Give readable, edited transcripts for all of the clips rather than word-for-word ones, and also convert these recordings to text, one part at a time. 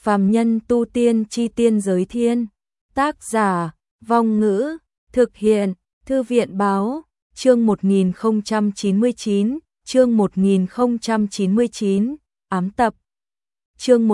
Phàm nhân tu tiên chi tiên giới thiên. Tác giả, Vong Ngữ, thực hiện, Thư viện báo, chương 1099, chương 1099, ám tập. Chương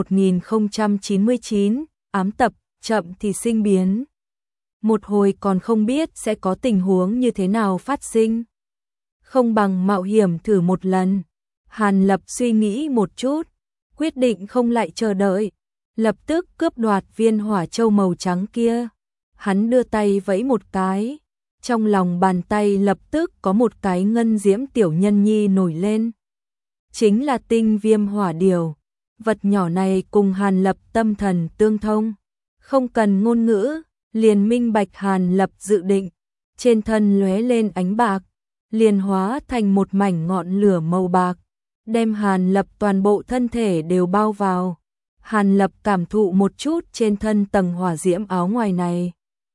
1099, ám tập, chậm thì sinh biến. Một hồi còn không biết sẽ có tình huống như thế nào phát sinh. Không bằng mạo hiểm thử một lần. Hàn Lập suy nghĩ một chút, quyết định không lại chờ đợi, lập tức cướp đoạt viên hỏa châu màu trắng kia. Hắn đưa tay vẫy một cái, trong lòng bàn tay lập tức có một cái ngân diễm tiểu nhân nhi nổi lên. Chính là tinh viêm hỏa điều. Vật nhỏ này cùng Hàn Lập tâm thần tương thông, không cần ngôn ngữ, liền minh bạch Hàn Lập dự định. Trên thân lóe lên ánh bạc, liền hóa thành một mảnh ngọn lửa màu bạc, đem Hàn Lập toàn bộ thân thể đều bao vào. Hàn Lập cảm thụ một chút trên thân tầng hỏa diễm áo ngoài này,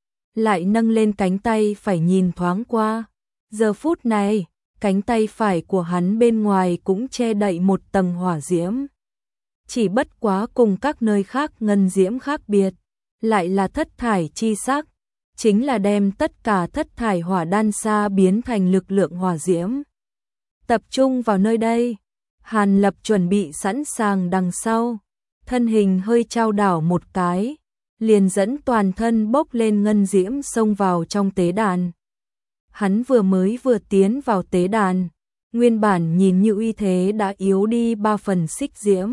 lại nâng lên cánh tay phải nhìn thoáng qua. Giờ phút này, cánh tay phải của hắn bên ngoài cũng che đậy một tầng hỏa diễm. Chỉ bất quá cùng các nơi khác ngân diễm khác biệt, lại là thất thải chi sắc, chính là đem tất cả thất thải hỏa đan sa biến thành lực lượng hỏa diễm. Tập trung vào nơi đây, Hàn Lập chuẩn bị sẵn sàng đằng sau, thân hình hơi chao đảo một cái, liền dẫn toàn thân bốc lên ngân diễm xông vào trong tế đàn. Hắn vừa tiến vào tế đàn, nguyên bản nhìn như uy thế đã yếu đi 3 phần xích diễm.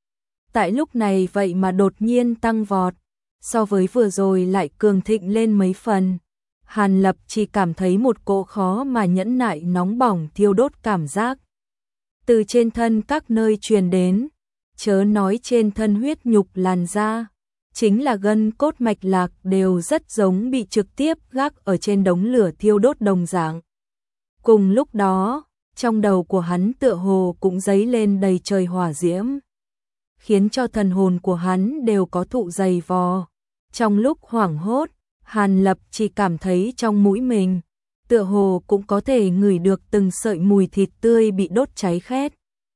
Tại lúc này vậy mà đột nhiên tăng vọt, so với vừa rồi lại cường thịnh lên mấy phần. Hàn Lập chỉ cảm thấy một cỗ khó mà nhẫn nại nóng bỏng thiêu đốt cảm giác từ trên thân các nơi truyền đến, chớ nói trên thân huyết nhục làn da, chính là gân cốt mạch lạc đều rất giống bị trực tiếp gác ở trên đống lửa thiêu đốt đồng dạng. Cùng lúc đó, trong đầu của hắn tựa hồ cũng dấy lên đầy trời hỏa diễm, khiến cho thần hồn của hắn đều có thụ dày vò. Trong lúc hoảng hốt, Hàn Lập chỉ cảm thấy trong mũi mình, tựa hồ cũng có thể ngửi được từng sợi mùi thịt tươi bị đốt cháy khét.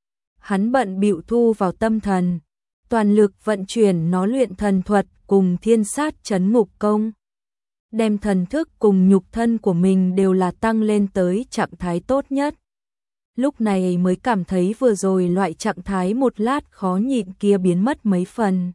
Hắn bận bịu thu vào tâm thần, toàn lực vận chuyển nó luyện thần thuật cùng thiên sát chấn ngục công. Đem thần thức cùng nhục thân của mình đều là tăng lên tới trạng thái tốt nhất. Lúc này mới cảm thấy vừa rồi loại trạng thái một lát khó nhịn kia biến mất mấy phần.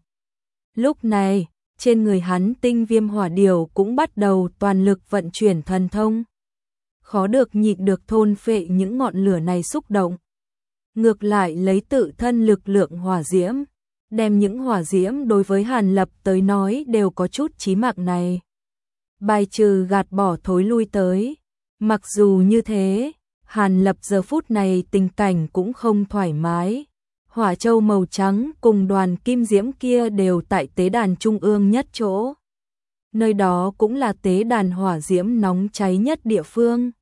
Lúc này, trên người hắn tinh viêm hỏa điều cũng bắt đầu toàn lực vận chuyển thần thông. Khó được nhịn được thôn phệ những ngọn lửa này xúc động. Ngược lại lấy tự thân lực lượng hỏa diễm, đem những hỏa diễm đối với Hàn Lập tới nói đều có chút chí mạng này. Bài trừ gạt bỏ thối lui tới. Mặc dù như thế, Hàn Lập giờ phút này tình cảnh cũng không thoải mái. Hỏa châu màu trắng cùng đoàn kim diễm kia đều tại tế đàn trung ương nhất chỗ. Nơi đó cũng là tế đàn hỏa diễm nóng cháy nhất địa phương.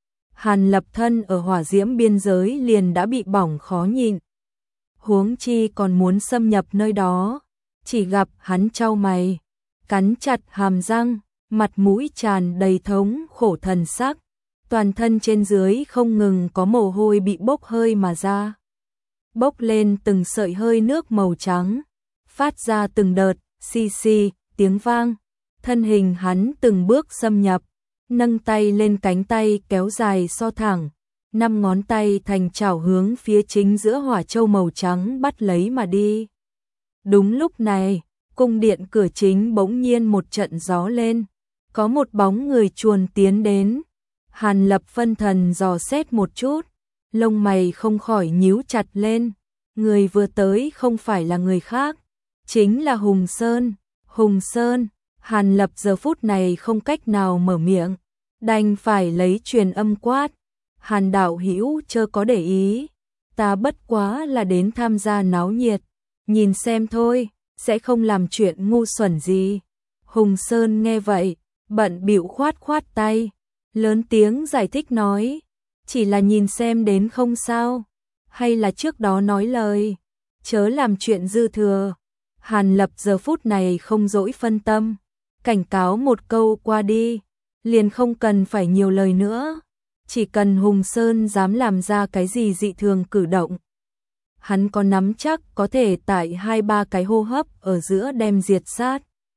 Hàn Lập thân ở hỏa diễm biên giới liền đã bị bỏng khó nhịn, huống chi còn muốn xâm nhập nơi đó. Chỉ gặp hắn chau mày, cắn chặt hàm răng, mặt mũi tràn đầy thống khổ thần sắc, toàn thân trên dưới không ngừng có mồ hôi bị bốc hơi mà ra. Bốc lên từng sợi hơi nước màu trắng, phát ra từng đợt xì xì tiếng vang. Thân hình hắn từng bước xâm nhập, nâng tay lên, cánh tay kéo dài so thẳng, 5 ngón tay thành chảo hướng phía chính giữa hỏa châu màu trắng bắt lấy mà đi. Đúng lúc này, cung điện cửa chính bỗng nhiên một trận gió lên, có một bóng người chuồn tiến đến. Hàn Lập phân thần dò xét một chút, lông mày không khỏi nhíu chặt lên. Người vừa tới không phải là người khác, chính là Hùng Sơn. Hùng Sơn. Hàn Lập giờ phút này không cách nào mở miệng, đành phải lấy truyền âm quát. Hàn đạo hữu chớ có để ý, ta bất quá là đến tham gia náo nhiệt, nhìn xem thôi, sẽ không làm chuyện ngu xuẩn gì. Hùng Sơn nghe vậy, bận bịu khoát khoát tay, lớn tiếng giải thích nói, chỉ là nhìn xem đến không sao, hay là trước đó nói lời, chớ làm chuyện dư thừa. Hàn Lập giờ phút này không dỗi phân tâm, cảnh cáo một câu qua đi, liền không cần phải nhiều lời nữa, chỉ cần Hùng Sơn dám làm ra cái gì dị thường cử động, hắn có nắm chắc có thể tại 2-3 cái hô hấp ở giữa đem diệt sát.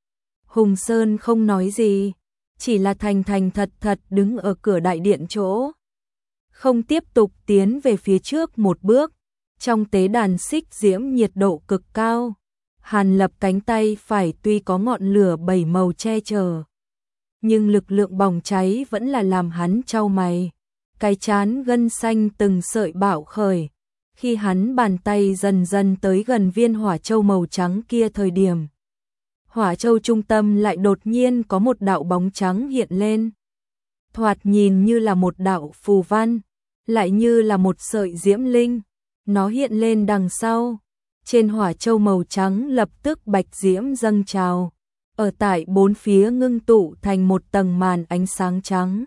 Hùng Sơn không nói gì, chỉ là thành thành thật thật đứng ở cửa đại điện chỗ. Không tiếp tục tiến về phía trước một bước, trong tế đàn xích diễm nhiệt độ cực cao. Hàn Lập cánh tay phải tuy có ngọn lửa 7 màu che chở, nhưng lực lượng bỏng cháy vẫn là làm hắn chau mày. Cái trán gân xanh từng sợi bạo khởi, khi hắn bàn tay dần dần tới gần viên hỏa châu màu trắng kia thời điểm. Hỏa châu trung tâm lại đột nhiên có một đạo bóng trắng hiện lên. Thoạt nhìn như là một đạo phù văn, lại như là một sợi diễm linh. Nó hiện lên đằng sau. Trên hỏa châu màu trắng lập tức bạch diễm dâng trào. Ở tại bốn phía ngưng tụ thành một tầng màn ánh sáng trắng.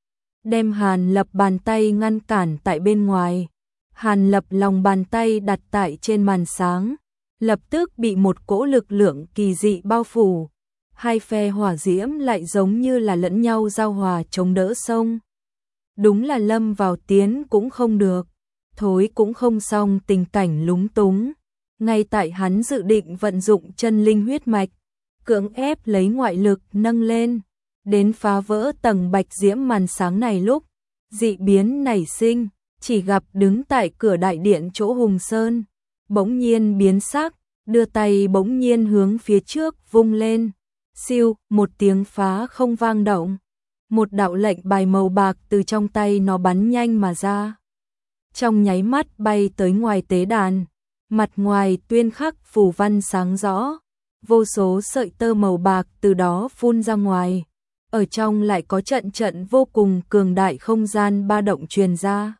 Đem Hàn Lập bàn tay ngăn cản tại bên ngoài. Hàn Lập lòng bàn tay đặt tại trên màn sáng, lập tức bị một cỗ lực lượng kỳ dị bao phủ. Hai phe hỏa diễm lại giống như là lẫn nhau giao hòa chống đỡ sông. Đúng là lâm vào tiến cũng không được, thối cũng không xong tình cảnh lúng túng. Ngay tại hắn dự định vận dụng chân linh huyết mạch, cưỡng ép lấy ngoại lực nâng lên, đến phá vỡ tầng bạch diễm màn sáng này lúc, dị biến nảy sinh, chỉ gặp đứng tại cửa đại điện chỗ Hùng Sơn, bỗng nhiên biến sắc, đưa tay bỗng nhiên hướng phía trước vung lên. Siêu, một tiếng phá không vang động. Một đạo lệnh bài màu bạc từ trong tay nó bắn nhanh mà ra. Trong nháy mắt bay tới ngoài tế đàn, mặt ngoài tuyên khắc phù văn sáng rõ, vô số sợi tơ màu bạc từ đó phun ra ngoài. Ở trong lại có trận trận vô cùng cường đại không gian ba động truyền ra.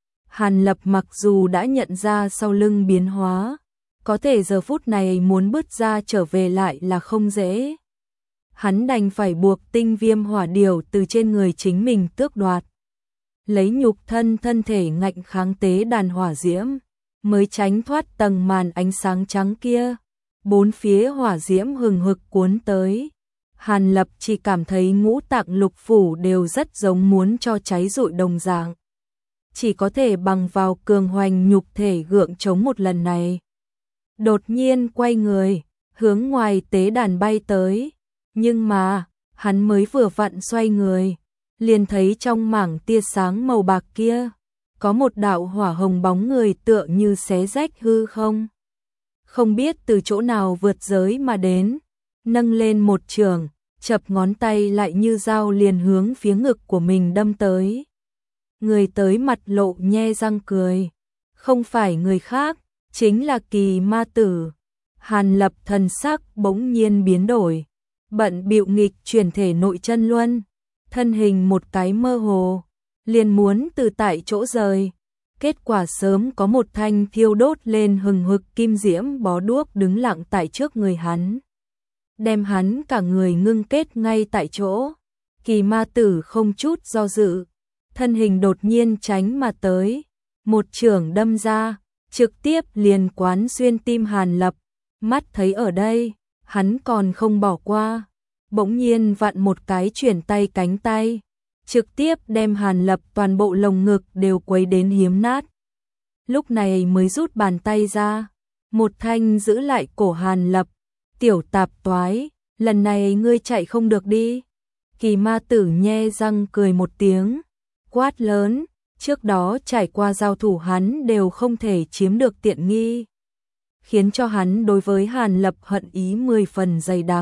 Hàn Lập mặc dù đã nhận ra sau lưng biến hóa, có thể giờ phút này muốn bứt ra trở về lại là không dễ. Hắn đành phải buộc tinh viêm hỏa điểu từ trên người chính mình tước đoạt. Lấy nhục thân thân thể ngạnh kháng tế đàn hỏa diễm, mới tránh thoát tầng màn ánh sáng trắng kia. Bốn phía hỏa diễm hừng hực cuốn tới. Hàn Lập chỉ cảm thấy ngũ tạng lục phủ đều rất giống muốn cho cháy rụi đồng dạng. Chỉ có thể bằng vào cường hoành nhục thể gượng chống một lần này. Đột nhiên quay người, hướng ngoài tế đàn bay tới. Nhưng mà, hắn mới vừa vặn xoay người, liền thấy trong mảng tia sáng màu bạc kia, có một đạo hỏa hồng bóng người tựa như xé rách hư không. Không biết từ chỗ nào vượt giới mà đến, nâng lên một chưởng, chập ngón tay lại như dao liền hướng phía ngực của mình đâm tới. Người tới mặt lộ nhe răng cười, không phải người khác, chính là Kỳ Ma Tử. Hàn Lập thần sắc bỗng nhiên biến đổi, bận bịu nghịch chuyển thể nội chân luân, thân hình một cái mơ hồ, liền muốn từ tại chỗ rời. Kết quả sớm có một thanh thiêu đốt lên hừng hực kim diễm bó đuốc đứng lặng tại trước người hắn, đem hắn cả người ngưng kết ngay tại chỗ. Kỳ Ma Tử không chút do dự, thân hình đột nhiên tránh mà tới, một chưởng đâm ra, trực tiếp liền quán xuyên tim Hàn Lập. Mắt thấy ở đây, hắn còn không bỏ qua, bỗng nhiên vặn một cái chuyển tay cánh tay, trực tiếp đem Hàn Lập toàn bộ lồng ngực đều quấy đến hiếm nát. Lúc này mới rút bàn tay ra, một thanh giữ lại cổ Hàn Lập. Tiểu tạp toái, lần này ngươi chạy không được đi. Kỳ Ma Tử nhe răng cười một tiếng, quát lớn, trước đó trải qua giao thủ hắn đều không thể chiếm được tiện nghi, khiến cho hắn đối với Hàn Lập hận ý 10 phần dày đặc.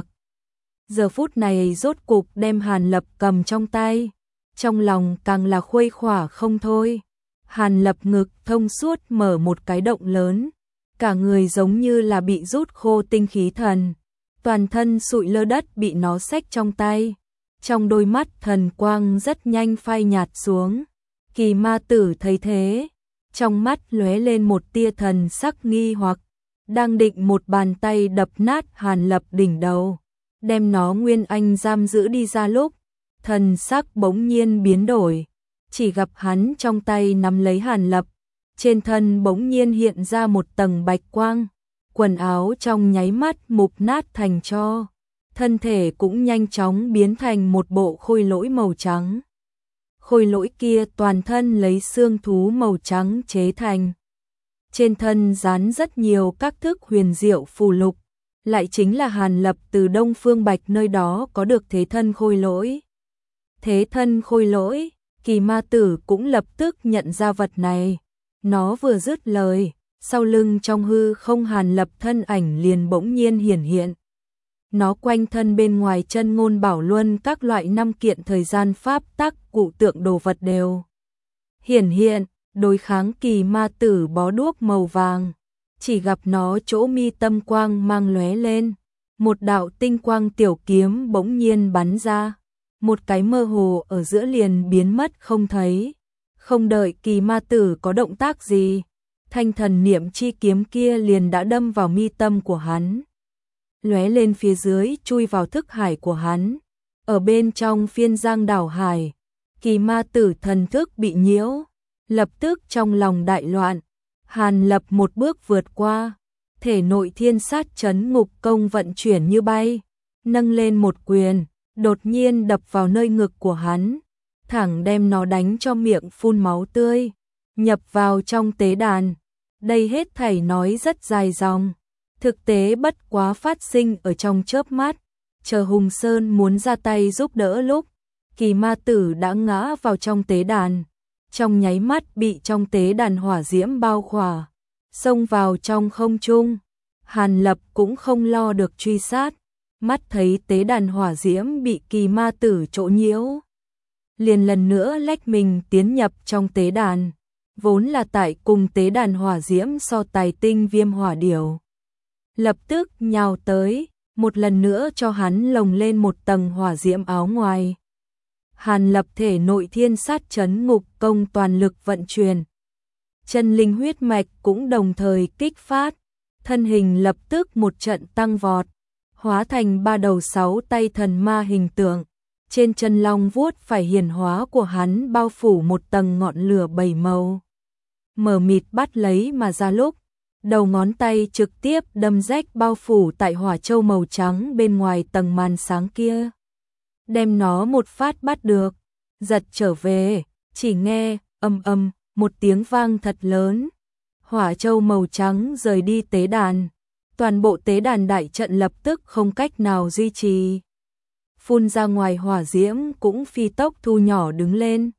Giờ phút này rốt cục đem Hàn Lập cầm trong tay, trong lòng càng là khuây khỏa không thôi. Hàn Lập ngực thông suốt mở một cái động lớn, cả người giống như là bị rút khô tinh khí thần, toàn thân sụi lơ đất bị nó xách trong tay. Trong đôi mắt thần quang rất nhanh phai nhạt xuống. Kỳ Ma Tử thấy thế, trong mắt lóe lên một tia thần sắc nghi hoặc, đang định một bàn tay đập nát Hàn Lập đỉnh đầu, đem nó nguyên anh giam giữ đi ra lúc, thần sắc bỗng nhiên biến đổi, chỉ gặp hắn trong tay nắm lấy Hàn Lập, trên thân bỗng nhiên hiện ra một tầng bạch quang, quần áo trong nháy mắt mục nát thành tro, thân thể cũng nhanh chóng biến thành một bộ khôi lỗi màu trắng. Khôi lỗi kia toàn thân lấy xương thú màu trắng chế thành, trên thân dán rất nhiều các thức huyền diệu phù lục, lại chính là Hàn Lập từ Đông Phương Bạch nơi đó có được thế thân khôi lỗi. Thế thân khôi lỗi, Kỳ Ma Tử cũng lập tức nhận ra vật này. Nó vừa dứt lời, sau lưng trong hư không Hàn Lập thân ảnh liền bỗng nhiên hiển hiện. Nó quanh thân bên ngoài chân ngôn bảo luân các loại 5 kiện thời gian pháp tắc cụ tượng đồ vật đều hiển hiện, đối kháng Kỳ Ma Tử bó đuốc màu vàng. Chỉ gặp nó chỗ mi tâm quang mang lóe lên, một đạo tinh quang tiểu kiếm bỗng nhiên bắn ra, một cái mơ hồ ở giữa liền biến mất không thấy. Không đợi Kỳ Ma Tử có động tác gì, thanh thần niệm chi kiếm kia liền đã đâm vào mi tâm của hắn. Lóe lên phía dưới chui vào thức hải của hắn. Ở bên trong phiên giang đảo hải, Kỳ Ma Tử thần thức bị nhiễu, lập tức trong lòng đại loạn. Hàn Lập một bước vượt qua, thể nội thiên sát chấn ngục công vận chuyển như bay, nâng lên một quyền, đột nhiên đập vào nơi ngực của hắn, thẳng đem nó đánh cho miệng phun máu tươi, nhập vào trong tế đàn. Đây hết thảy nói rất dài dòng, thực tế bất quá phát sinh ở trong chớp mắt, chờ Hùng Sơn muốn ra tay giúp đỡ lúc, Kỳ Ma Tử đã ngã vào trong tế đàn. Trong nháy mắt bị trong tế đàn hỏa diễm bao khỏa, xông vào trong không trung. Hàn Lập cũng không lo được truy sát, mắt thấy tế đàn hỏa diễm bị Kỳ Ma Tử chỗ nhiễu, liền lần nữa lách mình tiến nhập trong tế đàn, vốn là tại cùng tế đàn hỏa diễm so tài tinh viêm hỏa điểu. Lập tức nhào tới, một lần nữa cho hắn lồng lên một tầng hỏa diễm áo ngoài. Hàn Lập thể nội thiên sát chấn ngục công toàn lực vận chuyển. Chân linh huyết mạch cũng đồng thời kích phát, thân hình lập tức một trận tăng vọt, hóa thành 3 đầu 6 tay thần ma hình tượng. Trên chân long vuốt phải hiển hóa của hắn bao phủ một tầng ngọn lửa 7 màu. Mở mịt bắt lấy mà ra lúc, đầu ngón tay trực tiếp đâm rách bao phủ tại hỏa châu màu trắng bên ngoài tầng màn sáng kia. Đem nó một phát bắt được, giật trở về, chỉ nghe ầm ầm một tiếng vang thật lớn. Hỏa châu màu trắng rời đi tế đàn, toàn bộ tế đàn đại trận lập tức không cách nào duy trì. Phun ra ngoài hỏa diễm cũng phi tốc thu nhỏ đứng lên.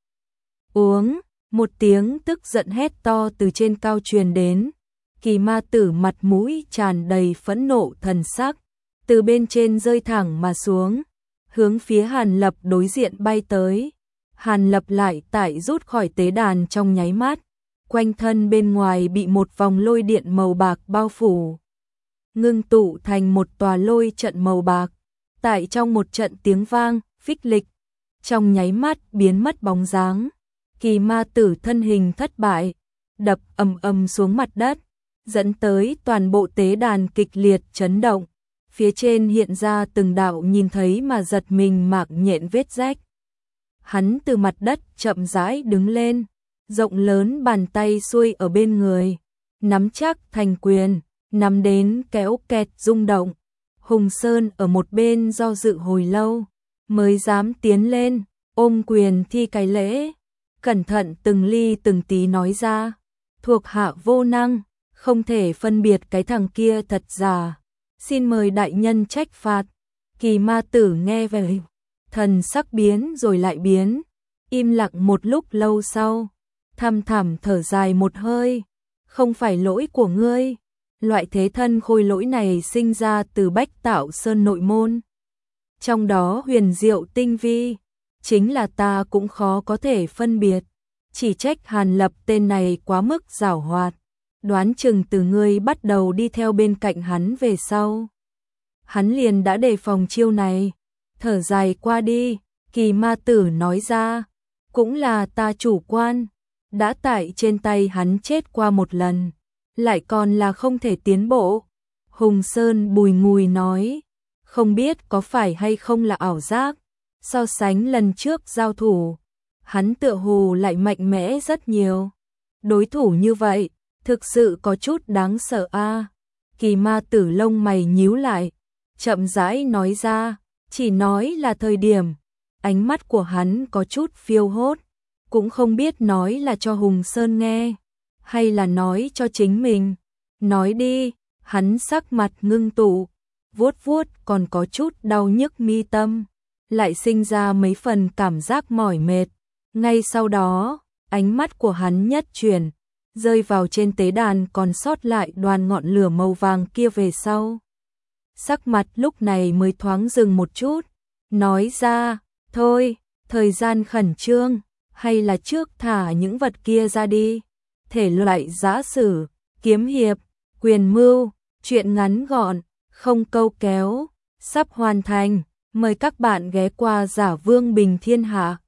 Uống, một tiếng tức giận hét to từ trên cao truyền đến. Kỳ Ma Tử mặt mũi tràn đầy phẫn nộ thần sắc, từ bên trên rơi thẳng mà xuống, hướng phía Hàn Lập đối diện bay tới. Hàn Lập lại tại rút khỏi tế đàn trong nháy mắt, quanh thân bên ngoài bị một vòng lôi điện màu bạc bao phủ, ngưng tụ thành một tòa lôi trận màu bạc. Tại trong một trận tiếng vang, phích lịch, trong nháy mắt biến mất bóng dáng. Kỳ Ma Tử thân hình thất bại, đập ầm ầm xuống mặt đất, dẫn tới toàn bộ tế đàn kịch liệt chấn động. Phía trên hiện ra từng đạo nhìn thấy mà giật mình mạc nhện vết rách. Hắn từ mặt đất chậm rãi đứng lên, rộng lớn bàn tay xuôi ở bên người, nắm chắc thành quyền, nắm đến kéo kẹt rung động. Hùng Sơn ở một bên do dự hồi lâu, mới dám tiến lên, ôm quyền thi cái lễ, cẩn thận từng ly từng tí nói ra, thuộc hạ vô năng, không thể phân biệt cái thằng kia thật giả, xin mời đại nhân trách phạt. Kỳ Ma Tử nghe vậy, thần sắc biến rồi lại biến, im lặng một lúc lâu sau, thầm thầm thở dài một hơi, không phải lỗi của ngươi. Loại thế thân khôi lỗi này sinh ra từ Bách Tạo Sơn nội môn, trong đó huyền diệu tinh vi, chính là ta cũng khó có thể phân biệt, chỉ trách Hàn Lập tên này quá mức giảo hoạt, đoán chừng từ ngươi bắt đầu đi theo bên cạnh hắn về sau, hắn liền đã đề phòng chiêu này. Thở dài qua đi, Kỳ Ma Tử nói ra, cũng là ta chủ quan, đã tại trên tay hắn chết qua một lần, lại còn là không thể tiến bộ. Hùng Sơn bùi ngùi nói, không biết có phải hay không là ảo giác, so sánh lần trước giao thủ, hắn tựa hồ lại mạnh mẽ rất nhiều. Đối thủ như vậy, thực sự có chút đáng sợ a. Kỳ Ma Tử lông mày nhíu lại, chậm rãi nói ra, chỉ nói là thời điểm. Ánh mắt của hắn có chút phiêu hốt, cũng không biết nói là cho Hùng Sơn nghe, hay là nói cho chính mình? Nói đi, hắn sắc mặt ngưng tụ, vuốt vuốt còn có chút đau nhức mi tâm, lại sinh ra mấy phần cảm giác mỏi mệt. Ngay sau đó, ánh mắt của hắn nhất chuyển, rơi vào trên tế đàn còn sót lại đoàn ngọn lửa màu vàng kia về sau. Sắc mặt lúc này mới thoáng dừng một chút, nói ra, thôi, thời gian khẩn trương, hay là trước thả những vật kia ra đi. Thể loại giã sử, kiếm hiệp, quyền mưu, truyện ngắn gọn, không câu kéo, sắp hoàn thành. Mời các bạn ghé qua Giả Vương Bình Thiên Hạ.